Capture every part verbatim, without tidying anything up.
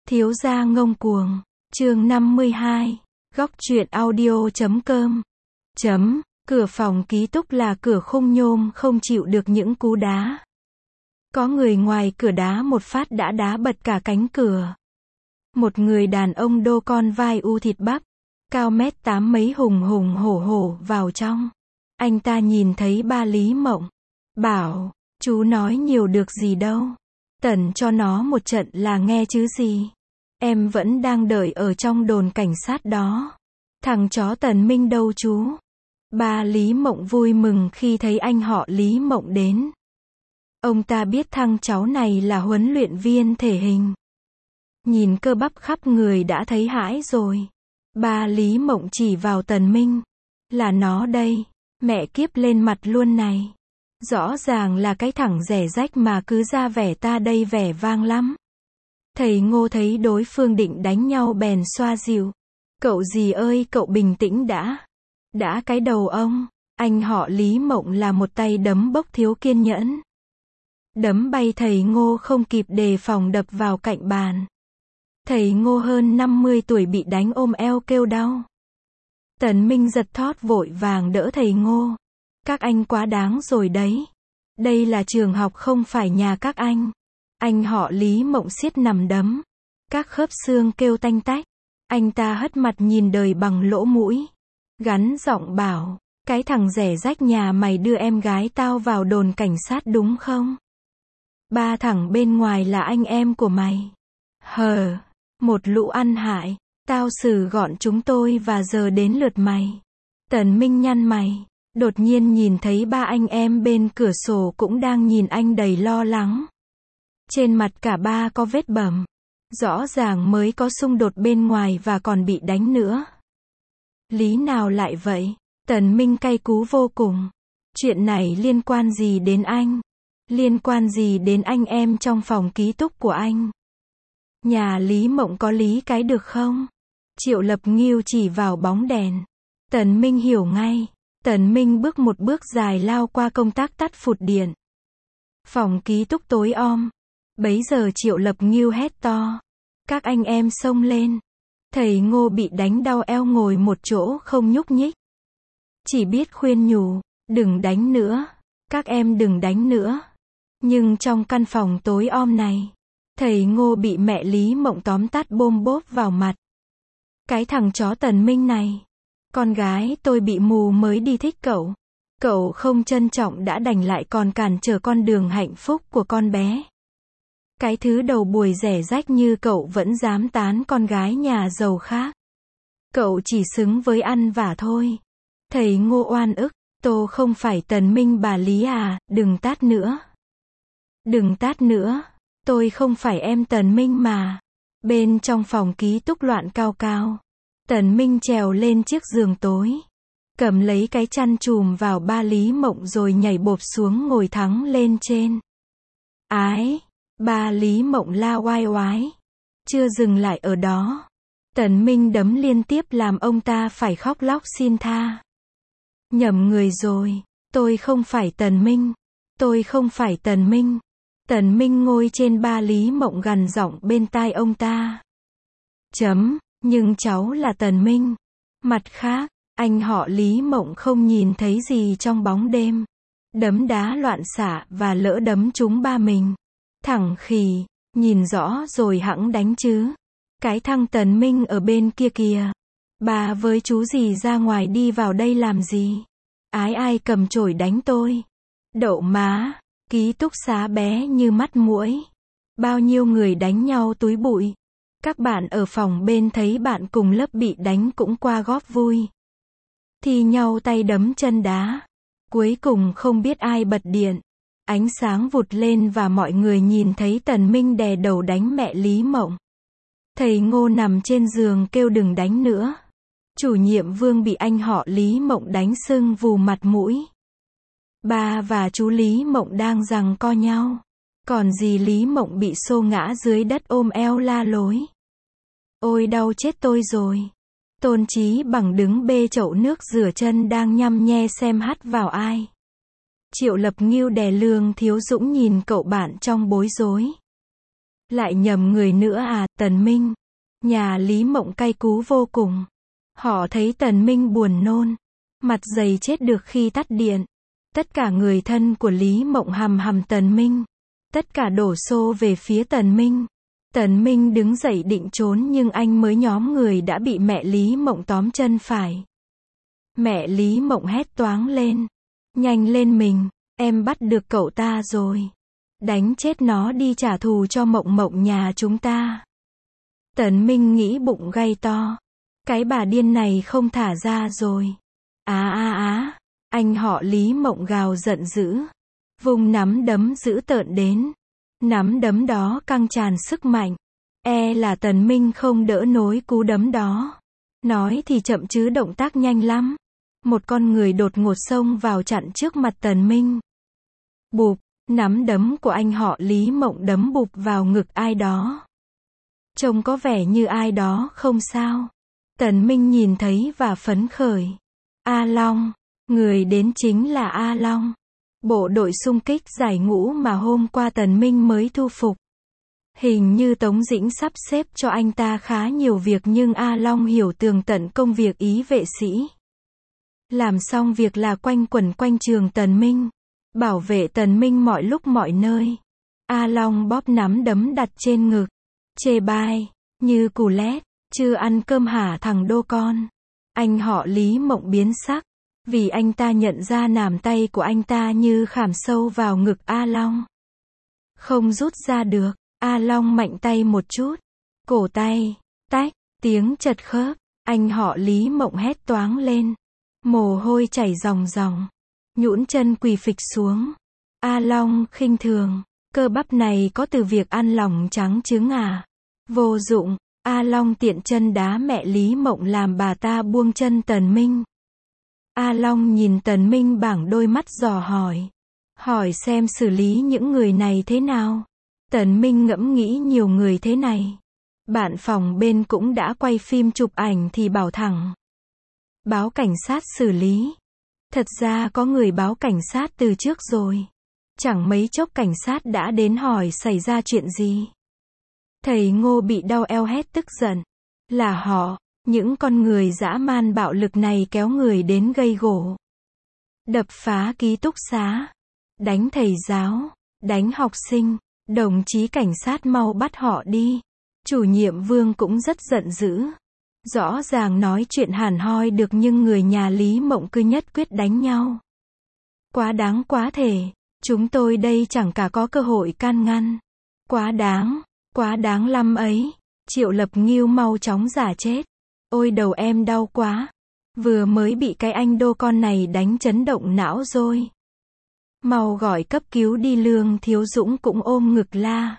Thiếu gia ngông cuồng, chương năm mươi hai, góc truyện audio chấm com. Chấm, cửa phòng ký túc là cửa khung nhôm không chịu được những cú đá. Có người ngoài cửa đá một phát đã đá bật cả cánh cửa. Một người đàn ông đô con vai u thịt bắp, cao mét tám mấy hùng hùng hổ hổ vào trong. Anh ta nhìn thấy ba Lý Mộng, bảo, chú nói nhiều được gì đâu. Tẩn cho nó một trận là nghe chứ gì. Em vẫn đang đợi ở trong đồn cảnh sát đó. Thằng chó Tần Minh đâu chú? Ba Lý Mộng vui mừng khi thấy anh họ Lý Mộng đến. Ông ta biết thằng cháu này là huấn luyện viên thể hình. Nhìn cơ bắp khắp người đã thấy hãi rồi. Ba Lý Mộng chỉ vào Tần Minh. Là nó đây. Mẹ kiếp lên mặt luôn này. Rõ ràng là cái thằng rẻ rách mà cứ ra vẻ ta đây vẻ vang lắm. Thầy Ngô thấy đối phương định đánh nhau bèn xoa dịu. Cậu gì ơi, cậu bình tĩnh đã. Đã cái đầu ông. Anh họ Lý Mộng là một tay đấm bốc thiếu kiên nhẫn. Đấm bay thầy Ngô không kịp đề phòng đập vào cạnh bàn. Thầy Ngô hơn năm mươi tuổi bị đánh ôm eo kêu đau. Tần Minh giật thót vội vàng đỡ thầy Ngô. Các anh quá đáng rồi đấy. Đây là trường học không phải nhà các anh. Anh họ Lý Mộng siết nằm đấm. Các khớp xương kêu tanh tách. Anh ta hất mặt nhìn đời bằng lỗ mũi. Gắn giọng bảo, cái thằng rẻ rách nhà mày đưa em gái tao vào đồn cảnh sát đúng không? Ba thằng bên ngoài là anh em của mày. Hờ, một lũ ăn hại. Tao xử gọn chúng tôi và giờ đến lượt mày. Tần Minh nhăn mày. Đột nhiên nhìn thấy ba anh em bên cửa sổ cũng đang nhìn anh đầy lo lắng. Trên mặt cả ba có vết bầm. Rõ ràng mới có xung đột bên ngoài và còn bị đánh nữa. Lý nào lại vậy? Tần Minh cay cú vô cùng. Chuyện này liên quan gì đến anh? Liên quan gì đến anh em trong phòng ký túc của anh? Nhà Lý Mộng có lý cái được không? Triệu Lập Ngưu chỉ vào bóng đèn. Tần Minh hiểu ngay. Tần Minh bước một bước dài lao qua công tắc tắt phụt điện. Phòng ký túc tối om. Bấy giờ Triệu Lập Ngưu hét to. Các anh em xông lên. Thầy Ngô bị đánh đau eo ngồi một chỗ không nhúc nhích. Chỉ biết khuyên nhủ, đừng đánh nữa. Các em đừng đánh nữa. Nhưng trong căn phòng tối om này, thầy Ngô bị mẹ Lý Mộng tóm tát bôm bốp vào mặt. Cái thằng chó Tần Minh này. Con gái tôi bị mù mới đi thích cậu. Cậu không trân trọng đã đành lại còn cản trở con đường hạnh phúc của con bé. Cái thứ đầu buổi rẻ rách như cậu vẫn dám tán con gái nhà giàu khác. Cậu chỉ xứng với ăn vả thôi. Thầy Ngô oan ức, tôi không phải Tần Minh bà Lý à, đừng tát nữa. Đừng tát nữa, tôi không phải em Tần Minh mà. Bên trong phòng ký túc loạn cao cao. Tần Minh trèo lên chiếc giường tối. Cầm lấy cái chăn chùm vào ba Lý Mộng rồi nhảy bộp xuống ngồi thắng lên trên. Ái! Ba Lý Mộng la oai oái. Chưa dừng lại ở đó. Tần Minh đấm liên tiếp làm ông ta phải khóc lóc xin tha. Nhầm người rồi. Tôi không phải Tần Minh. Tôi không phải Tần Minh. Tần Minh ngồi trên ba Lý Mộng gằn giọng bên tai ông ta. Chấm, nhưng cháu là Tần Minh. Mặt khác, anh họ Lý Mộng không nhìn thấy gì trong bóng đêm. Đấm đá loạn xạ và lỡ đấm trúng ba mình. Thẳng khỉ, nhìn rõ rồi hẵng đánh chứ. Cái thằng Tần Minh ở bên kia kìa. Bà với chú gì ra ngoài đi vào đây làm gì? Ái ai cầm chổi đánh tôi? Đậu má, ký túc xá bé như mắt muỗi. Bao nhiêu người đánh nhau túi bụi. Các bạn ở phòng bên thấy bạn cùng lớp bị đánh cũng qua góp vui. Thi nhau tay đấm chân đá. Cuối cùng không biết ai bật điện. Ánh sáng vụt lên và mọi người nhìn thấy Tần Minh đè đầu đánh mẹ Lý Mộng. Thầy Ngô nằm trên giường kêu đừng đánh nữa. Chủ nhiệm Vương bị anh họ Lý Mộng đánh sưng vù mặt mũi. Ba và chú Lý Mộng đang giằng co nhau. Còn dì Lý Mộng bị xô ngã dưới đất ôm eo la lối. Ôi đau chết tôi rồi. Tôn Chí Bằng đứng bê chậu nước rửa chân đang nhăm nhe xem hắt vào ai. Triệu Lập Ngưu đè Lương Thiếu Dũng nhìn cậu bạn trong bối rối. Lại nhầm người nữa à, Tần Minh. Nhà Lý Mộng cay cú vô cùng. Họ thấy Tần Minh buồn nôn. Mặt dày chết được khi tắt điện. Tất cả người thân của Lý Mộng hằm hằm Tần Minh. Tất cả đổ xô về phía Tần Minh. Tần Minh đứng dậy định trốn nhưng anh mới nhóm người đã bị mẹ Lý Mộng tóm chân phải. Mẹ Lý Mộng hét toáng lên. Nhanh lên mình, em bắt được cậu ta rồi. Đánh chết nó đi trả thù cho Mộng Mộng nhà chúng ta. Tần Minh nghĩ bụng gay to. Cái bà điên này không thả ra rồi. Á á á, anh họ Lý Mộng gào giận dữ. Vùng nắm đấm dữ tợn đến. Nắm đấm đó căng tràn sức mạnh. E là Tần Minh không đỡ nổi cú đấm đó. Nói thì chậm chứ động tác nhanh lắm. Một con người đột ngột xông vào chặn trước mặt Tần Minh. Bụp, nắm đấm của anh họ Lý Mộng đấm bụp vào ngực ai đó. Trông có vẻ như ai đó không sao. Tần Minh nhìn thấy và phấn khởi. A Long, người đến chính là A Long. Bộ đội xung kích giải ngũ mà hôm qua Tần Minh mới thu phục. Hình như Tống Dĩnh sắp xếp cho anh ta khá nhiều việc nhưng A Long hiểu tường tận công việc ý vệ sĩ. Làm xong việc là quanh quẩn quanh trường Tần Minh. Bảo vệ Tần Minh mọi lúc mọi nơi. A Long bóp nắm đấm đặt trên ngực. Chê bai, như củ lét, chưa ăn cơm hả thằng đô con. Anh họ Lý Mộng biến sắc. Vì anh ta nhận ra nắm tay của anh ta như khảm sâu vào ngực A Long. Không rút ra được, A Long mạnh tay một chút. Cổ tay, tách, tiếng chật khớp. Anh họ Lý Mộng hét toáng lên. Mồ hôi chảy ròng ròng. Nhũn chân quỳ phịch xuống. A Long khinh thường. Cơ bắp này có từ việc ăn lòng trắng trứng à? Vô dụng. A Long tiện chân đá mẹ Lý Mộng làm bà ta buông chân Tần Minh. A Long nhìn Tần Minh bằng đôi mắt dò hỏi. Hỏi xem xử lý những người này thế nào. Tần Minh ngẫm nghĩ nhiều người thế này. Bạn phòng bên cũng đã quay phim chụp ảnh thì bảo thẳng. Báo cảnh sát xử lý. Thật ra có người báo cảnh sát từ trước rồi. Chẳng mấy chốc cảnh sát đã đến hỏi xảy ra chuyện gì. Thầy Ngô bị đau eo hét tức giận. Là họ, những con người dã man bạo lực này kéo người đến gây gổ. Đập phá ký túc xá. Đánh thầy giáo. Đánh học sinh. Đồng chí cảnh sát mau bắt họ đi. Chủ nhiệm Vương cũng rất giận dữ. Rõ ràng nói chuyện hàn hoi được nhưng người nhà Lý Mộng cứ nhất quyết đánh nhau. Quá đáng quá thể. Chúng tôi đây chẳng cả có cơ hội can ngăn. Quá đáng. Quá đáng lắm ấy. Triệu Lập Ngưu mau chóng giả chết. Ôi đầu em đau quá. Vừa mới bị cái anh đô con này đánh chấn động não rồi. Mau gọi cấp cứu đi. Lương Thiếu Dũng cũng ôm ngực la.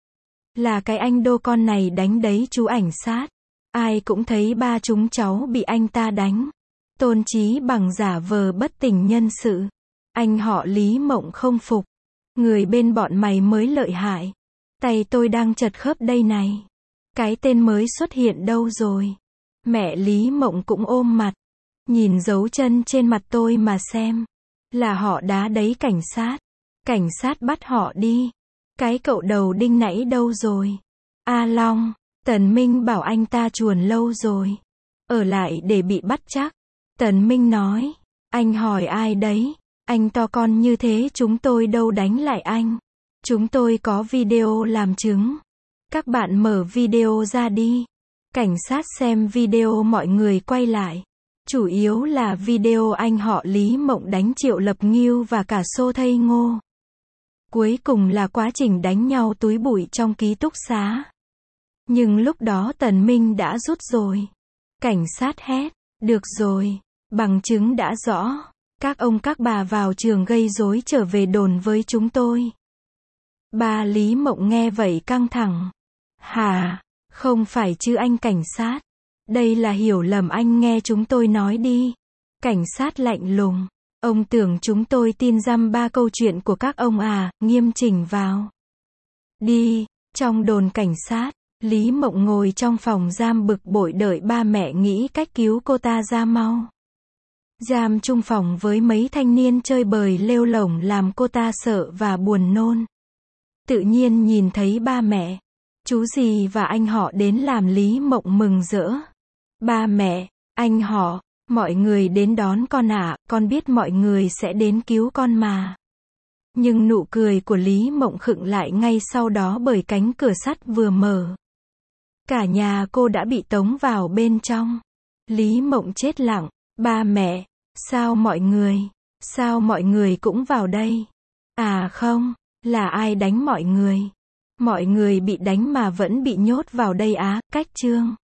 Là cái anh đô con này đánh đấy chú ảnh sát. Ai cũng thấy ba chúng cháu bị anh ta đánh. Tôn Chí Bằng giả vờ bất tỉnh nhân sự. Anh họ Lý Mộng không phục. Người bên bọn mày mới lợi hại. Tay tôi đang chật khớp đây này. Cái tên mới xuất hiện đâu rồi? Mẹ Lý Mộng cũng ôm mặt. Nhìn dấu chân trên mặt tôi mà xem. Là họ đá đấy cảnh sát. Cảnh sát bắt họ đi. Cái cậu đầu đinh nãy đâu rồi? A Long. Tần Minh bảo anh ta chuồn lâu rồi. Ở lại để bị bắt chắc. Tần Minh nói. Anh hỏi ai đấy? Anh to con như thế chúng tôi đâu đánh lại anh. Chúng tôi có video làm chứng. Các bạn mở video ra đi. Cảnh sát xem video mọi người quay lại. Chủ yếu là video anh họ Lý Mộng đánh Triệu Lập Ngưu và cả Xô Thây Ngô. Cuối cùng là quá trình đánh nhau túi bụi trong ký túc xá. Nhưng lúc đó Tần Minh đã rút rồi. Cảnh sát hét. Được rồi. Bằng chứng đã rõ. Các ông các bà vào trường gây rối trở về đồn với chúng tôi. Bà Lý Mộng nghe vậy căng thẳng. Hả? Không phải chứ anh cảnh sát. Đây là hiểu lầm anh nghe chúng tôi nói đi. Cảnh sát lạnh lùng. Ông tưởng chúng tôi tin dăm ba câu chuyện của các ông à, nghiêm chỉnh vào. Đi. Trong đồn cảnh sát, Lý Mộng ngồi trong phòng giam bực bội đợi ba mẹ nghĩ cách cứu cô ta ra mau. Giam chung phòng với mấy thanh niên chơi bời lêu lổng làm cô ta sợ và buồn nôn. Tự nhiên nhìn thấy ba mẹ, Chú dì và anh họ đến làm Lý Mộng mừng rỡ. Ba mẹ, anh họ, mọi người đến đón con ạ, con biết mọi người sẽ đến cứu con mà. Nhưng nụ cười của Lý Mộng khựng lại ngay sau đó bởi cánh cửa sắt vừa mở. Cả nhà cô đã bị tống vào bên trong. Lý Mộng chết lặng. Ba mẹ, sao mọi người, sao mọi người cũng vào đây? À không, là ai đánh mọi người? Mọi người bị đánh mà vẫn bị nhốt vào đây á, cách chương.